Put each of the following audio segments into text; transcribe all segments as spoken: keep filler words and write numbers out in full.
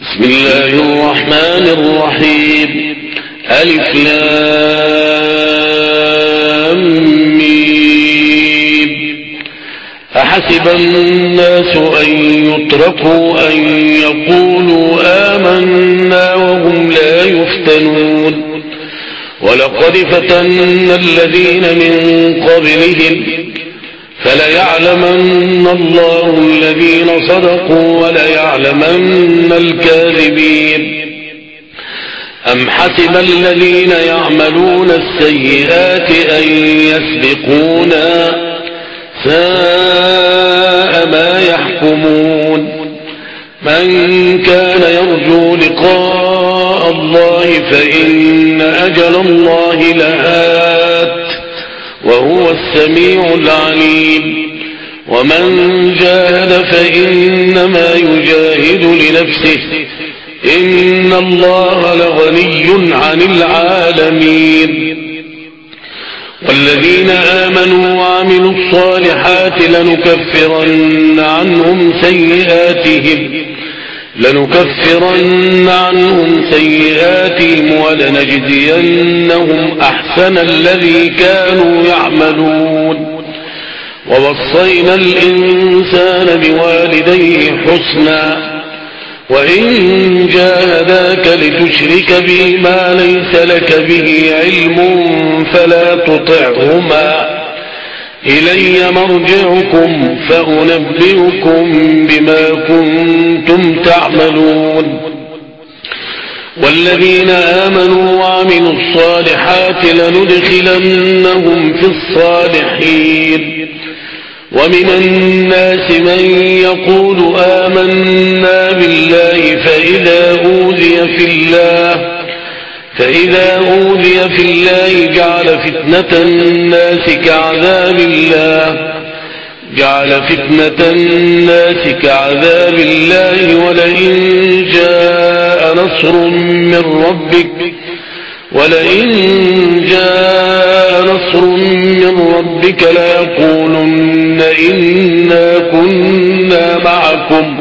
بسم الله الرحمن الرحيم. ألف لام ميم. أحسب الناس أن يتركوا أن يقولوا آمنا وهم لا يفتنون ولقد فتنا الذين من قبلهم فليعلمن الله الذين صدقوا وليعلمن الكاذبين. أم حسب الذين يعملون السيئات أن يسبقونا ساء ما يحكمون. من كان يرجو لقاء الله فإن أجل الله لآت وهو السميع العليم. ومن جاهد فإنما يجاهد لنفسه إن الله لغني عن العالمين. والذين آمنوا وعملوا الصالحات لنكفرن عنهم سيئاتهم لنكفرن عنهم سيئاتهم ولنجزينهم أحسن الذي كانوا يعملون. ووصينا الإنسان بوالديه حسنا وإن جاهداك لتشرك بي ما ليس لك به علم فلا تطعهما إلي مرجعكم فأنبئكم بما كنتم تعملون. والذين آمنوا وعملوا الصالحات لندخلنهم في الصالحين. ومن الناس من يقول آمنا بالله فإذا أوذي في الله فإذا أوذي في الله جعل فتنة الناس كعذاب الله جعل فتنة الناس كعذاب الله ولئن جاء نصر من ربك ولئن جاء نصر من ربك ليقولن إنا كنا معكم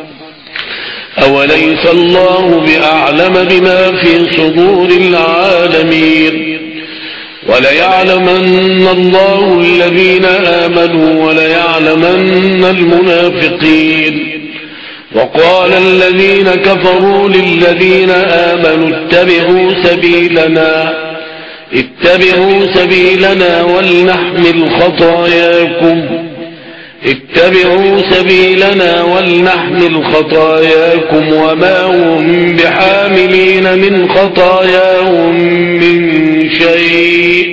أوليس الله بأعلم بما في صدور العالمين. وليعلمن الله الذين آمنوا وليعلمن المنافقين. وقال الذين كفروا للذين آمنوا اتبعوا سبيلنا اتبعوا سبيلنا ولنحمل خطاياكم اتبعوا سبيلنا ولنحمل خطاياكم وما هم بحاملين من خطاياهم من شيء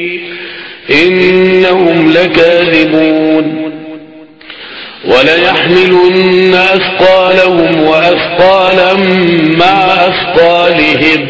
إنهم لكاذبون. وليحملن أثقالهم وأثقالا مع أثقالهم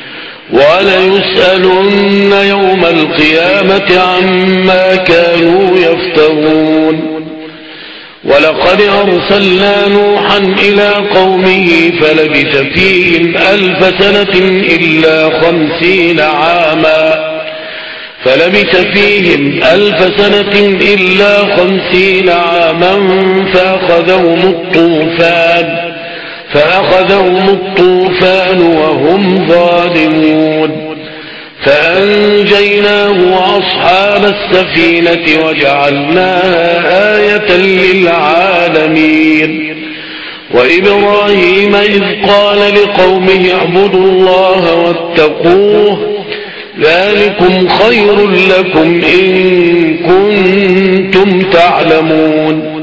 وليسألن يوم القيامة عما كانوا يفترون. ولقد أرسلنا نوحا إلى قومه فلبث فيهم ألف سنة إلا خمسين عاما فلبث فيهم ألف سنة إلا خمسين عاما فأخذهم الطوفان فأخذهم الطوفان وهم ظالمون. فأنجيناه وأصحاب السفينة وجعلناها آية للعالمين. وإبراهيم إذ قال لقومه اعبدوا الله واتقوه ذلكم خير لكم إن كنتم تعلمون.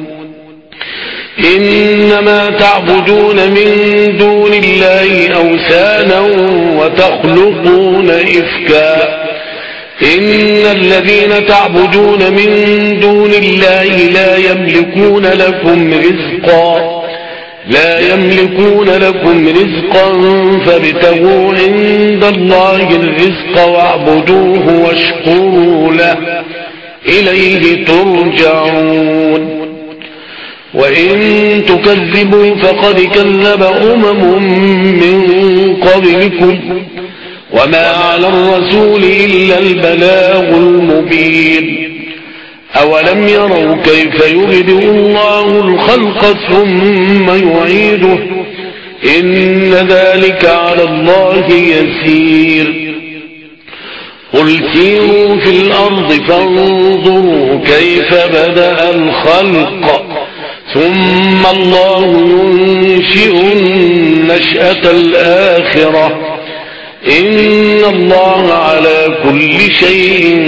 إنما تعبدون من دون الله أوثانا وتخلقون إفكا إن الذين تعبدون من دون الله لا يملكون لكم رزقا لا يملكون لكم رزقا فابتغوا عند الله الرزق واعبدوه واشكروا له إليه ترجعون. وإن تكذبوا فقد كذب أمم من قبلكم وما على الرسول إلا البلاغ المبين. أولم يروا كيف يبدئ الله الخلق ثم يعيده إن ذلك على الله يسير قل سيروا في الأرض فانظروا كيف بدأ الخلق ثم الله ينشئ النشأة الآخرة إن الله على كل شيء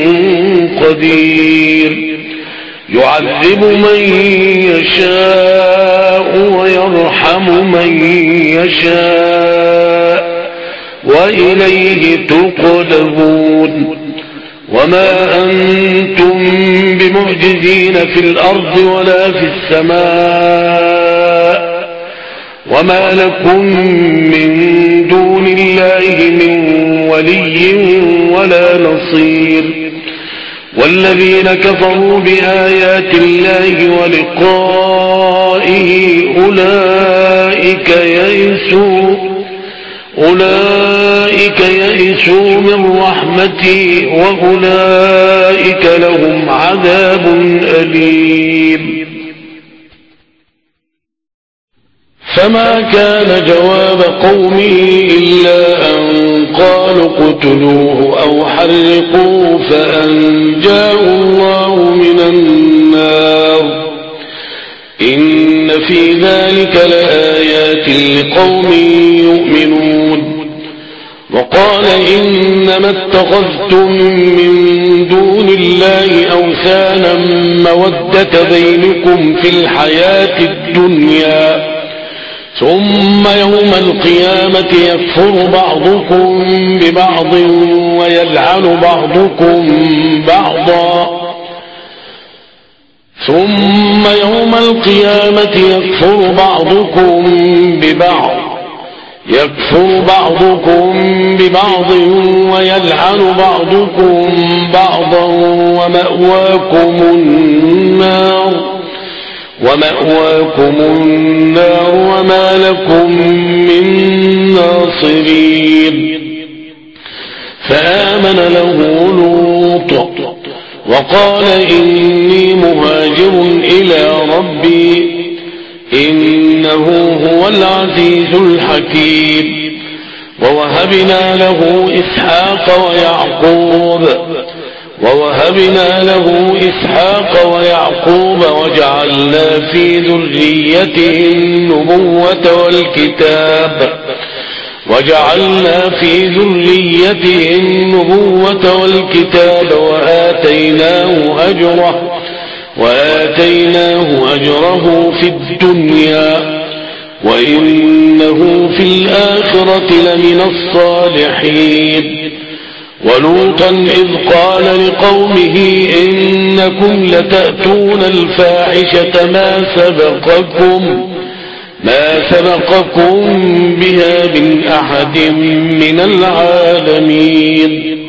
قدير يعذب من يشاء ويرحم من يشاء وإليه تقلبون وما أنتم بمعجزين في الأرض ولا في السماء وما لكم من دون الله من ولي ولا نصير والذين كفروا بآيات الله ولقائه أولئك يئسوا أولئك يئسوا من رحمتي وأولئك لهم عذاب أليم فما كان جواب قومه إلا أن قالوا اقتلوه أو حرقوه فأنجاه الله من النار إن في ذلك لآيات لقوم يؤمنون وقال إنما اتخذتم من دون الله أوثانا مودة بينكم في الحياة الدنيا ثم يوم القيامة يكفر بعضكم ببعض ويلعن بعضكم بعضا ثم يوم القيامة يكفر بعضكم ببعض يكفر بعضكم ببعض ويلعن بعضكم بعضا ومأواكم النار ومأواكم النار وما لكم من ناصرين فآمن له لوط وقال إني مهاجر إلى ربي إنه هو العزيز الحكيم ووهبنا له إسحاق ويعقوب ووهبنا له إسحاق ويعقوب وجعلنا في ذريته النبوة والكتاب وجعلنا في ذريته النبوة والكتاب وآتيناه أجره وآتيناه أجره في الدنيا وإنه في الآخرة لمن الصالحين ولوطا إذ قال لقومه إنكم لتأتون الفاحشة ما سبقكم ما سبقكم بها من أحد من العالمين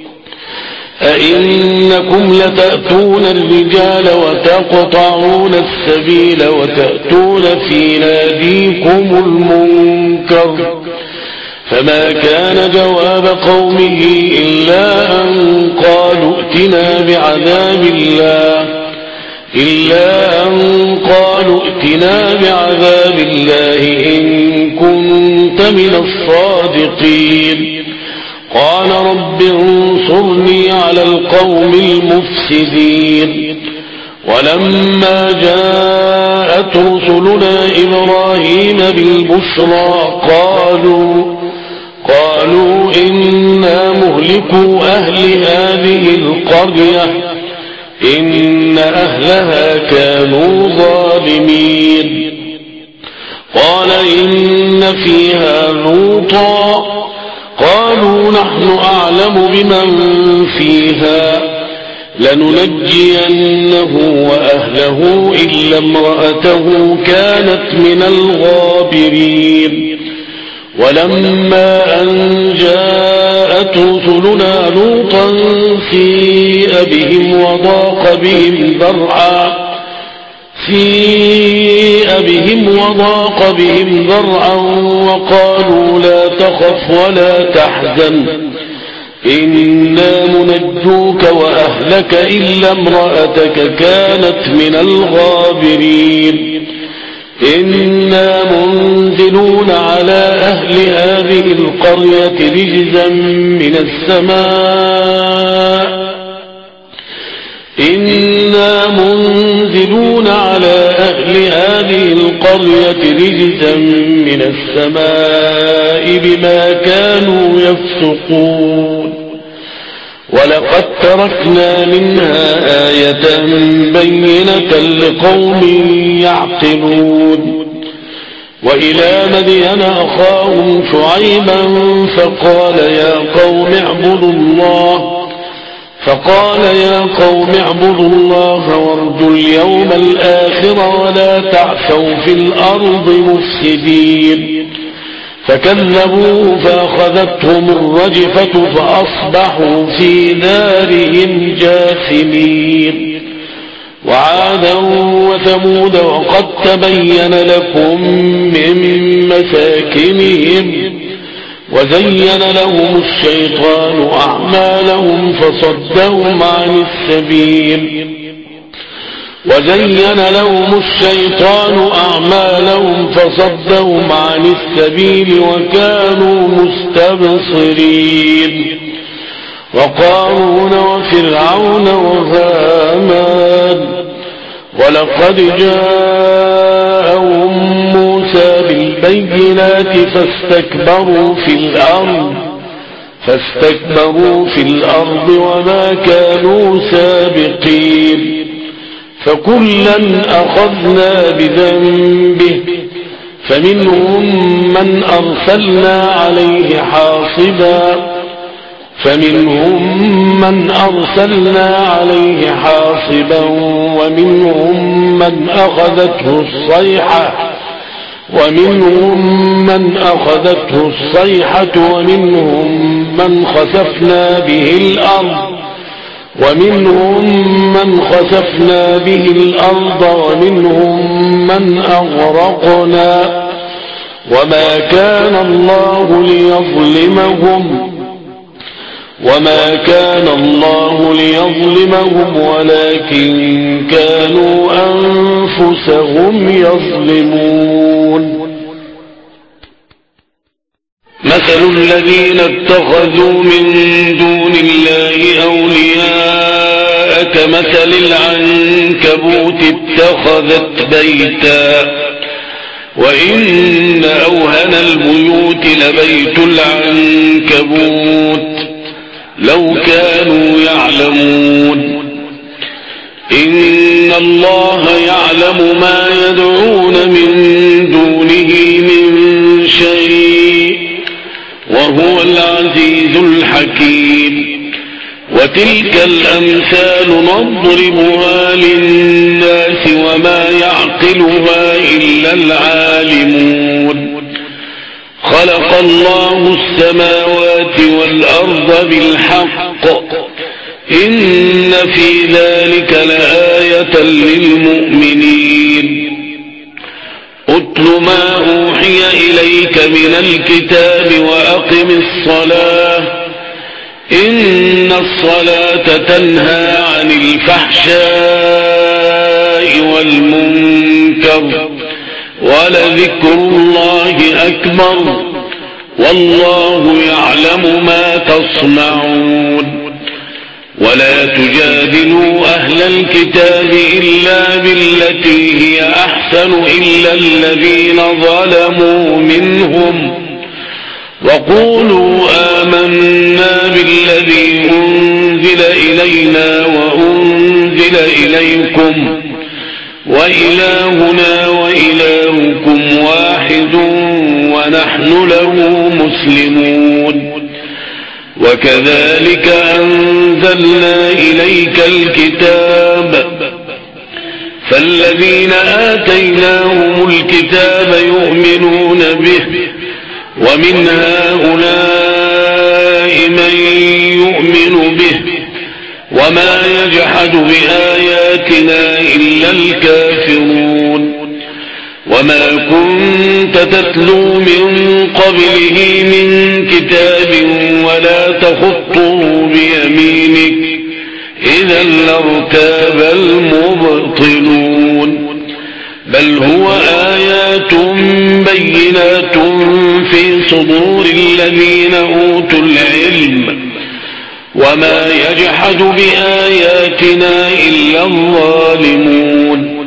أئنكم لتأتون الرجال وتقطعون السبيل وتأتون في ناديكم المنكر فما كان جواب قومه إلا أن قالوا ائتنا بعذاب الله إلا أن قالوا ائتنا بعذاب الله إن كنت من الصادقين قال رب انصرني على القوم المفسدين ولما جاءت رسلنا إبراهيم بالبشرى قالوا قالوا إنا مهلكو أهل هذه القرية إن أهلها كانوا ظالمين قال إن فيها لوطا قالوا نحن أعلم بمن فيها لننجينه وأهله إلا امرأته كانت من الغابرين ولما أن جاءت رسلنا لوطا سيء بهم وضاق بهم ذرعا سيء بهم وضاق بهم ذرعا وقالوا لا تخف ولا تحزن إنا منجوك وأهلك إلا امرأتك كانت من الغابرين إنا منزلون على أهل هذه القرية رجزا من السماء إنا منزلون على أهل هذه القرية رجزا من السماء بما كانوا يفسقون ولقد تركنا منها آية بينة لقوم يعقلون وإلى مدين أخاهم شعيبا فقال يا قوم اعبدوا الله فقال يا قوم اعبدوا الله وارجوا اليوم الآخر ولا تعثوا في الأرض مفسدين فكذبوه فأخذتهم الرجفة فأصبحوا في دارهم جاثمين وعادا وثمود وقد تبين لكم من مساكنهم وزين لهم الشيطان أعمالهم فصدهم عن السبيل وزين لهم الشيطان أعمالهم فصدهم عن السبيل وكانوا مستبصرين وقارون وفرعون وهامان ولقد جاءهم موسى بالبينات فاستكبروا في الأرض فاستكبروا في الأرض وما كانوا سابقين فكلا أخذنا بذنبه فمنهم من أرسلنا عليه حاصبا فمنهم من أرسلنا عليه حاصبا ومنهم من أخذته الصيحة ومنهم من أخذته الصيحة ومنهم من خسفنا به الأرض ومنهم من خسفنا به الأرض ومنهم من أغرقنا وما كان الله ليظلمهم وما كان الله ليظلمهم ولكن كانوا أنفسهم يظلمون مثل الذين اتخذوا من دون الله أولياء كمثل العنكبوت اتخذت بيتا وإن أوهن البيوت لبيت العنكبوت لو كانوا يعلمون إن الله يعلم ما يدعون من دونه من شيء وهو العزيز الحكيم وتلك الأمثال نضربها للناس وما يعقلها إلا العالمون خلق الله السماوات والأرض بالحق إن في ذلك لآية للمؤمنين اتل ما أوحي إليك من الكتاب وأقم الصلاة إن الصلاة تنهى عن الفحشاء والمنكر ولذكر الله أكبر والله يعلم ما تصنعون ولا تجادلوا أهل الكتاب إلا بالتي هي أحسن إلا الذين ظلموا منهم وقولوا آمنا بالذي أنزل إلينا وأنزل إليكم وإلهنا وإلهكم واحد ونحن له مسلمون وكذلك أنزلنا إليك الكتاب فالذين آتيناهم الكتاب يؤمنون به ومن هؤلاء من يؤمن به وما يجحد بآياتنا إلا الكافرون وما كنت تتلو من قبله من كتاب ولا تخطه بيمينك إذا لارتاب المبطلون بل هو آيات بينات في صدور الذين أوتوا العلم وما يجحد بآياتنا إلا الظالمون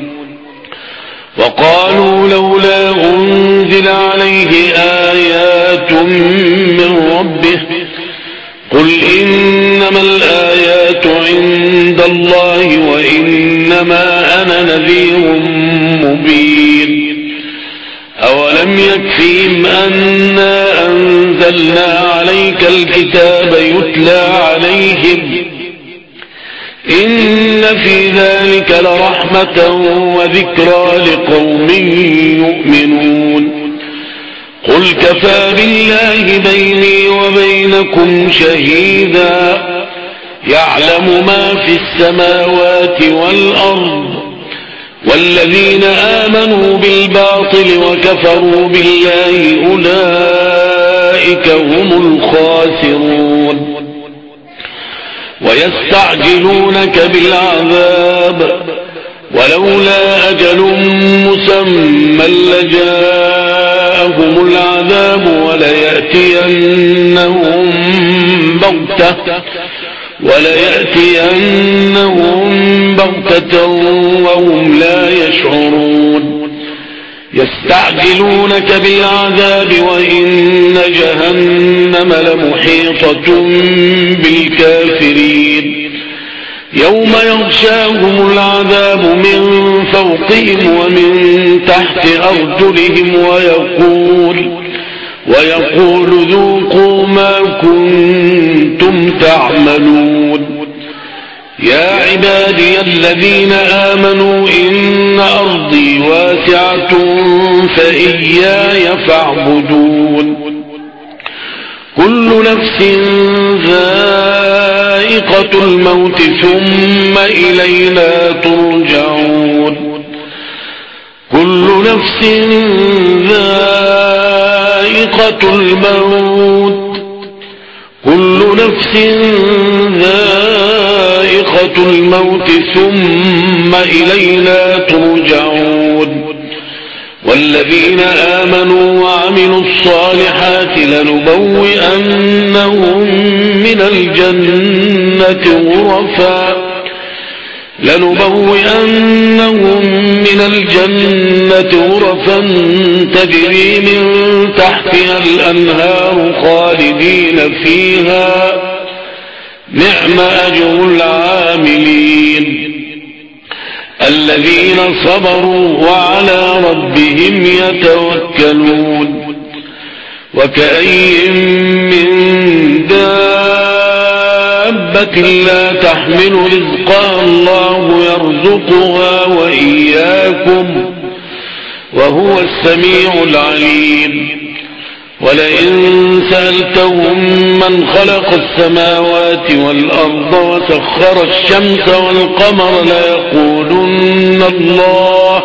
وقالوا لولا أنزل عليه آيات من ربه قل إنما الآيات عند الله وإنما أنا نذير مبين أولم يكفهم أنا أنزلنا عليك الكتاب يتلى عليهم إن في ذلك لرحمة وذكرى لقوم يؤمنون قل كفى بالله بيني وبينكم شهيدا يعلم ما في السماوات والأرض والذين آمنوا بالباطل وكفروا بالله أولئك هم الخاسرون ويستعجلونك بالعذاب ولولا أجل مسمى لجاءهم العذاب وليأتينهم بغتة وليأتينهم بغتة وهم لا يشعرون يستعجلونك بالعذاب وإن جهنم لمحيطة بالكافرين يوم يغشاهم العذاب من فوقهم ومن تحت أرجلهم ويقول ويقول ذوقوا ما كنتم تعملون يا عبادي الذين آمنوا إن أرضي واسعة فإياي فاعبدون كل نفس ذائقة الموت ثم إلينا ترجعون كل نفس ذائقة الموت كل نفس ذائقة الموت ثم إلينا ترجعون والذين آمنوا وعملوا الصالحات لنبوئنهم من الجنة غرفا لنبوئنهم من الجنة غرفا تجري من تحتها الأنهار خالدين فيها نعم أجر العاملين الذين صبروا وعلى ربهم يتوكلون وكأي من دابة لا تحمل رزقها الله يرزقها وإياكم وهو السميع العليم ولئن سألتهم من خلق السماوات والأرض وسخر الشمس والقمر ليقولن الله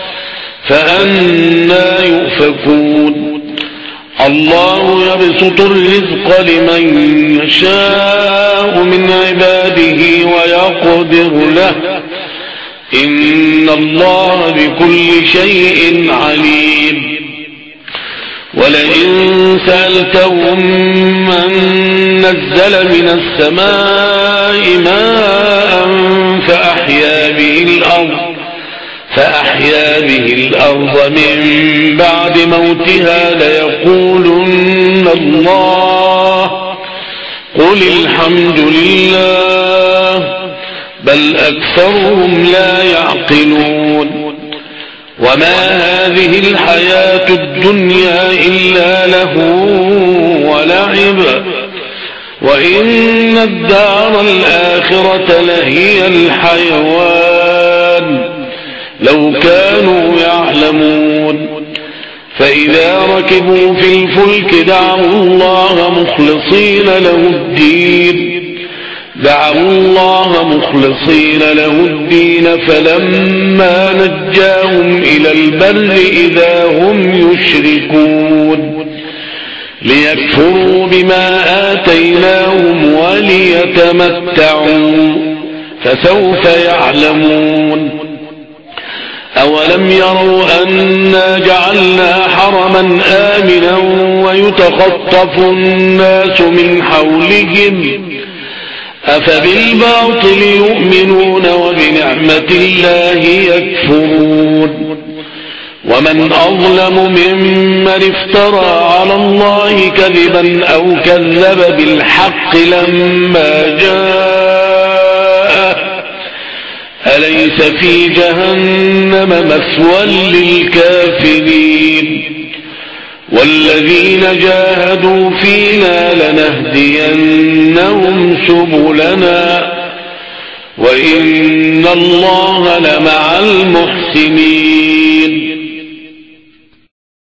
فأنى يؤفكون الله يبسط الرزق لمن يشاء من عباده ويقدر له إن الله بكل شيء عليم ولئن سألتهم من نزل من السماء ماء فأحيا به الأرض فأحيا به الأرض من بعد موتها ليقولن الله قل الحمد لله بل أكثرهم لا يعقلون وما هذه الحياة الدنيا إلا لهو ولعب وإن الدار الآخرة لهي الحيوان لو كانوا يعلمون فإذا ركبوا في الفلك دعوا الله مخلصين له الدين دعوا الله مخلصين له الدين فلما نجاهم إلى البر إذا هم يشركون ليكفروا بما آتيناهم وليتمتعوا فسوف يعلمون أولم يروا أنا جعلنا حرما آمنا ويتخطف الناس من حولهم أفبالباطل يؤمنون وبنعمة الله يكفرون ومن أظلم ممن افترى على الله كذبا أو كذب بالحق لما جاءه أليس في جهنم مثوى للكافرين والذين جاهدوا فينا لنهدينهم سبلنا وإن الله لمع المحسنين